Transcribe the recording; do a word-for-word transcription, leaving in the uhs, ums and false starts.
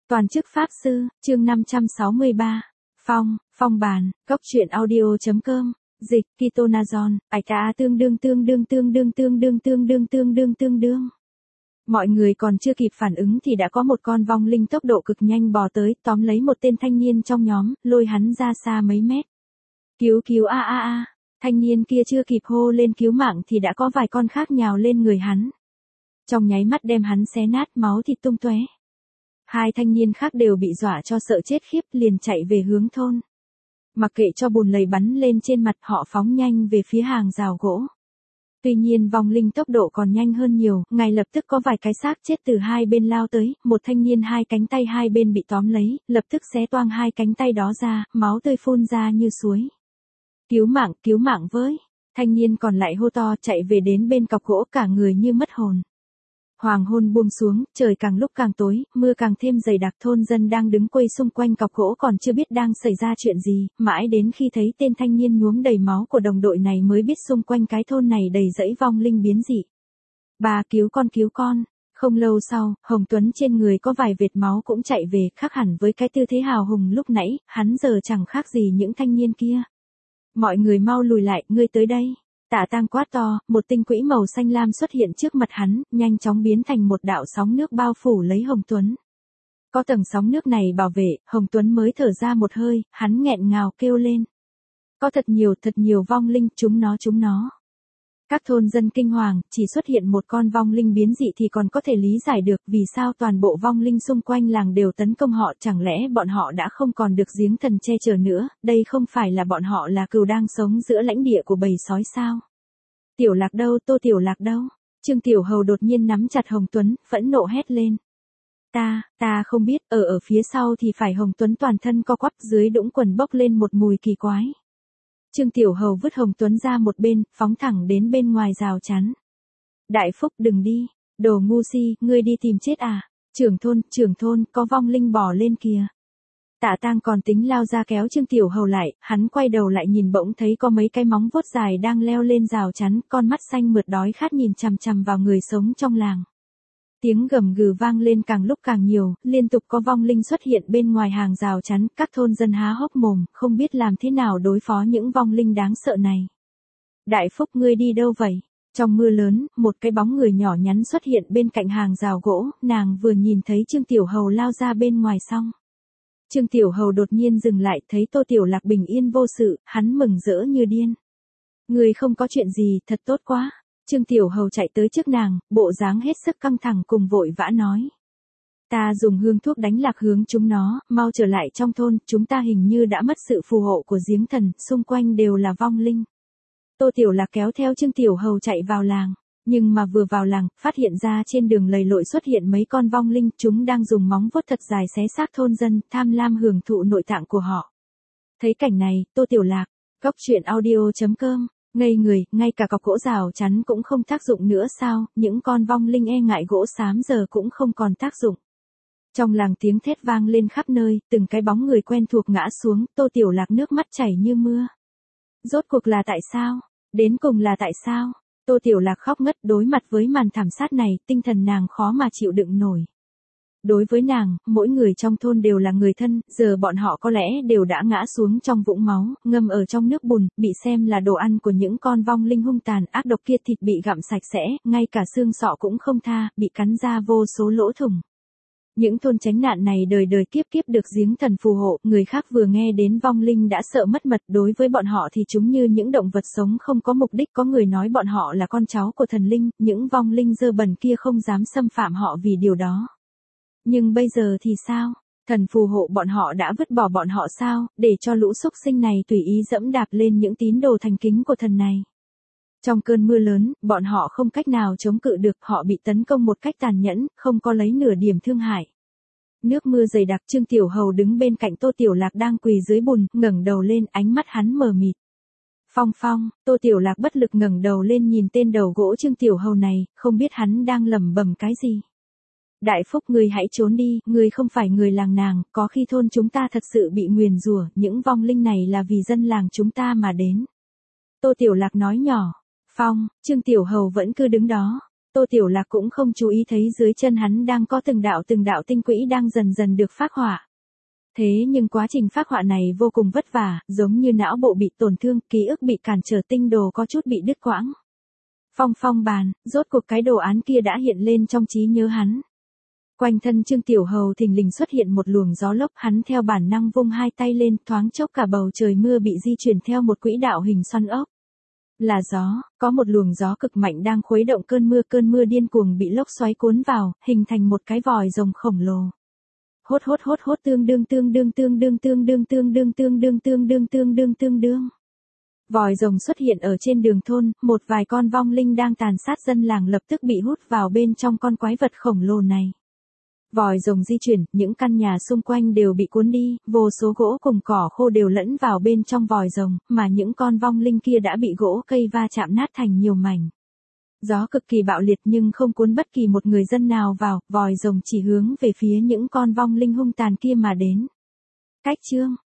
Toàn chức Pháp Sư, chương năm trăm sáu mươi ba. Phong, phong bàn, cốc truyện audio.com, dịch, Kitonazon, ải cá tương đương tương đương tương đương tương đương tương đương tương đương tương đương. Mọi người còn chưa kịp phản ứng thì đã có một con vong linh tốc độ cực nhanh bò tới, tóm lấy một tên thanh niên trong nhóm, lôi hắn ra xa mấy mét. Cứu cứu a a a, thanh niên kia chưa kịp hô lên cứu mạng thì đã có vài con khác nhào lên người hắn. Trong nháy mắt đem hắn xé nát, máu thịt tung tóe. Hai thanh niên khác đều bị dọa cho sợ chết khiếp, liền chạy về hướng thôn. Mặc kệ cho bùn lầy bắn lên trên mặt, họ phóng nhanh về phía hàng rào gỗ. Tuy nhiên vong linh tốc độ còn nhanh hơn nhiều, ngay lập tức có vài cái xác chết từ hai bên lao tới, một thanh niên hai cánh tay hai bên bị tóm lấy, lập tức xé toang hai cánh tay đó ra, máu tươi phun ra như suối. Cứu mạng, cứu mạng với! Thanh niên còn lại hô to, chạy về đến bên cọc gỗ, cả người như mất hồn. Hoàng hôn buông xuống, trời càng lúc càng tối, mưa càng thêm dày đặc, thôn dân đang đứng quây xung quanh cọc gỗ còn chưa biết đang xảy ra chuyện gì, mãi đến khi thấy tên thanh niên nhuốm đầy máu của đồng đội này mới biết xung quanh cái thôn này đầy dẫy vong linh biến dị. Bà cứu con cứu con. Không lâu sau, Hồng Tuấn trên người có vài vệt máu cũng chạy về, khác hẳn với cái tư thế hào hùng lúc nãy, hắn giờ chẳng khác gì những thanh niên kia. Mọi người mau lùi lại, ngươi tới đây. Tạ Tang quát to, một tinh quỹ màu xanh lam xuất hiện trước mặt hắn, nhanh chóng biến thành một đạo sóng nước bao phủ lấy Hồng Tuấn. Có tầng sóng nước này bảo vệ, Hồng Tuấn mới thở ra một hơi, hắn nghẹn ngào kêu lên. Có thật nhiều, thật nhiều vong linh, chúng nó chúng nó. Các thôn dân kinh hoàng, chỉ xuất hiện một con vong linh biến dị thì còn có thể lý giải được vì sao toàn bộ vong linh xung quanh làng đều tấn công họ, chẳng lẽ bọn họ đã không còn được giếng thần che chở nữa, đây không phải là bọn họ là cừu đang sống giữa lãnh địa của bầy sói sao? Tiểu Lạc đâu, Tô Tiểu Lạc đâu? Trương Tiểu Hầu đột nhiên nắm chặt Hồng Tuấn, phẫn nộ hét lên. Ta, ta không biết, ở ở phía sau thì phải Hồng Tuấn toàn thân co quắp, dưới đũng quần bốc lên một mùi kỳ quái. Trương Tiểu Hầu vứt Hồng Tuấn ra một bên, phóng thẳng đến bên ngoài rào chắn. Đại Phúc đừng đi, đồ ngu si, ngươi đi tìm chết à? Trưởng thôn, trưởng thôn, có vong linh bò lên kìa. Tạ Tang còn tính lao ra kéo Trương Tiểu Hầu lại, hắn quay đầu lại nhìn bỗng thấy có mấy cái móng vuốt dài đang leo lên rào chắn, con mắt xanh mượt đói khát nhìn chằm chằm vào người sống trong làng. Tiếng gầm gừ vang lên càng lúc càng nhiều, liên tục có vong linh xuất hiện bên ngoài hàng rào chắn, các thôn dân há hốc mồm, không biết làm thế nào đối phó những vong linh đáng sợ này. Đại Phúc ngươi đi đâu vậy? Trong mưa lớn, một cái bóng người nhỏ nhắn xuất hiện bên cạnh hàng rào gỗ, nàng vừa nhìn thấy Trương Tiểu Hầu lao ra bên ngoài xong. Trương Tiểu Hầu đột nhiên dừng lại, thấy Tô Tiểu Lạc bình yên vô sự, hắn mừng rỡ như điên. Người không có chuyện gì, thật tốt quá. Trương Tiểu Hầu chạy tới trước nàng, bộ dáng hết sức căng thẳng cùng vội vã nói. Ta dùng hương thuốc đánh lạc hướng chúng nó, mau trở lại trong thôn, chúng ta hình như đã mất sự phù hộ của giếng thần, xung quanh đều là vong linh. Tô Tiểu Lạc kéo theo Trương Tiểu Hầu chạy vào làng, nhưng mà vừa vào làng, phát hiện ra trên đường lầy lội xuất hiện mấy con vong linh, chúng đang dùng móng vuốt thật dài xé xác thôn dân, tham lam hưởng thụ nội tạng của họ. Thấy cảnh này, Tô Tiểu Lạc, cốc truyện audio.com, ngây người, ngay cả cọc gỗ rào chắn cũng không tác dụng nữa sao, những con vong linh e ngại gỗ xám giờ cũng không còn tác dụng. Trong làng tiếng thét vang lên khắp nơi, từng cái bóng người quen thuộc ngã xuống, Tô Tiểu Lạc nước mắt chảy như mưa. Rốt cuộc là tại sao? Đến cùng là tại sao? Tô Tiểu Lạc khóc ngất, đối mặt với màn thảm sát này, tinh thần nàng khó mà chịu đựng nổi. Đối với nàng, mỗi người trong thôn đều là người thân, giờ bọn họ có lẽ đều đã ngã xuống trong vũng máu, ngâm ở trong nước bùn, bị xem là đồ ăn của những con vong linh hung tàn ác độc kia, thịt bị gặm sạch sẽ, ngay cả xương sọ cũng không tha, bị cắn ra vô số lỗ thủng. Những thôn tránh nạn này đời đời kiếp kiếp được giếng thần phù hộ, người khác vừa nghe đến vong linh đã sợ mất mật, đối với bọn họ thì chúng như những động vật sống không có mục đích, có người nói bọn họ là con cháu của thần linh, những vong linh dơ bẩn kia không dám xâm phạm họ vì điều đó. Nhưng bây giờ thì sao? Thần phù hộ bọn họ đã vứt bỏ bọn họ sao, để cho lũ súc sinh này tùy ý dẫm đạp lên những tín đồ thành kính của thần này. Trong cơn mưa lớn, bọn họ không cách nào chống cự được, họ bị tấn công một cách tàn nhẫn, không có lấy nửa điểm thương hại. Nước mưa dày đặc, Trương Tiểu Hầu đứng bên cạnh Tô Tiểu Lạc đang quỳ dưới bùn, ngẩng đầu lên, ánh mắt hắn mờ mịt. Phong Phong, Tô Tiểu Lạc bất lực ngẩng đầu lên nhìn tên đầu gỗ Trương Tiểu Hầu này, không biết hắn đang lẩm bẩm cái gì. Đại Phúc ngươi hãy trốn đi, ngươi không phải người làng nàng, có khi thôn chúng ta thật sự bị nguyền rủa, những vong linh này là vì dân làng chúng ta mà đến. Tô Tiểu Lạc nói nhỏ. Phong, Trương Tiểu Hầu vẫn cứ đứng đó. Tô Tiểu Lạc cũng không chú ý thấy dưới chân hắn đang có từng đạo từng đạo tinh quỹ đang dần dần được phác họa. Thế nhưng quá trình phác họa này vô cùng vất vả, giống như não bộ bị tổn thương, ký ức bị cản trở, tinh đồ có chút bị đứt quãng. Phong phong bàn, rốt cuộc cái đồ án kia đã hiện lên trong trí nhớ hắn. Quanh thân Trương Tiểu Hầu thình lình xuất hiện một luồng gió lốc, hắn theo bản năng vung hai tay lên, thoáng chốc cả bầu trời mưa bị di chuyển theo một quỹ đạo hình xoắn ốc. Là gió, có một luồng gió cực mạnh đang khuấy động cơn mưa, cơn mưa điên cuồng bị lốc xoáy cuốn vào, hình thành một cái vòi rồng khổng lồ. Hốt hốt hốt hốt tương đương tương đương tương đương tương đương tương đương tương đương tương đương tương đương tương đương. Vòi rồng xuất hiện ở trên đường thôn, một vài con vong linh đang tàn sát dân làng lập tức bị hút vào bên trong con quái vật khổng lồ này. Vòi rồng di chuyển, những căn nhà xung quanh đều bị cuốn đi, vô số gỗ cùng cỏ khô đều lẫn vào bên trong vòi rồng, mà những con vong linh kia đã bị gỗ cây va chạm nát thành nhiều mảnh. Gió cực kỳ bạo liệt nhưng không cuốn bất kỳ một người dân nào vào, vòi rồng chỉ hướng về phía những con vong linh hung tàn kia mà đến. Cách chương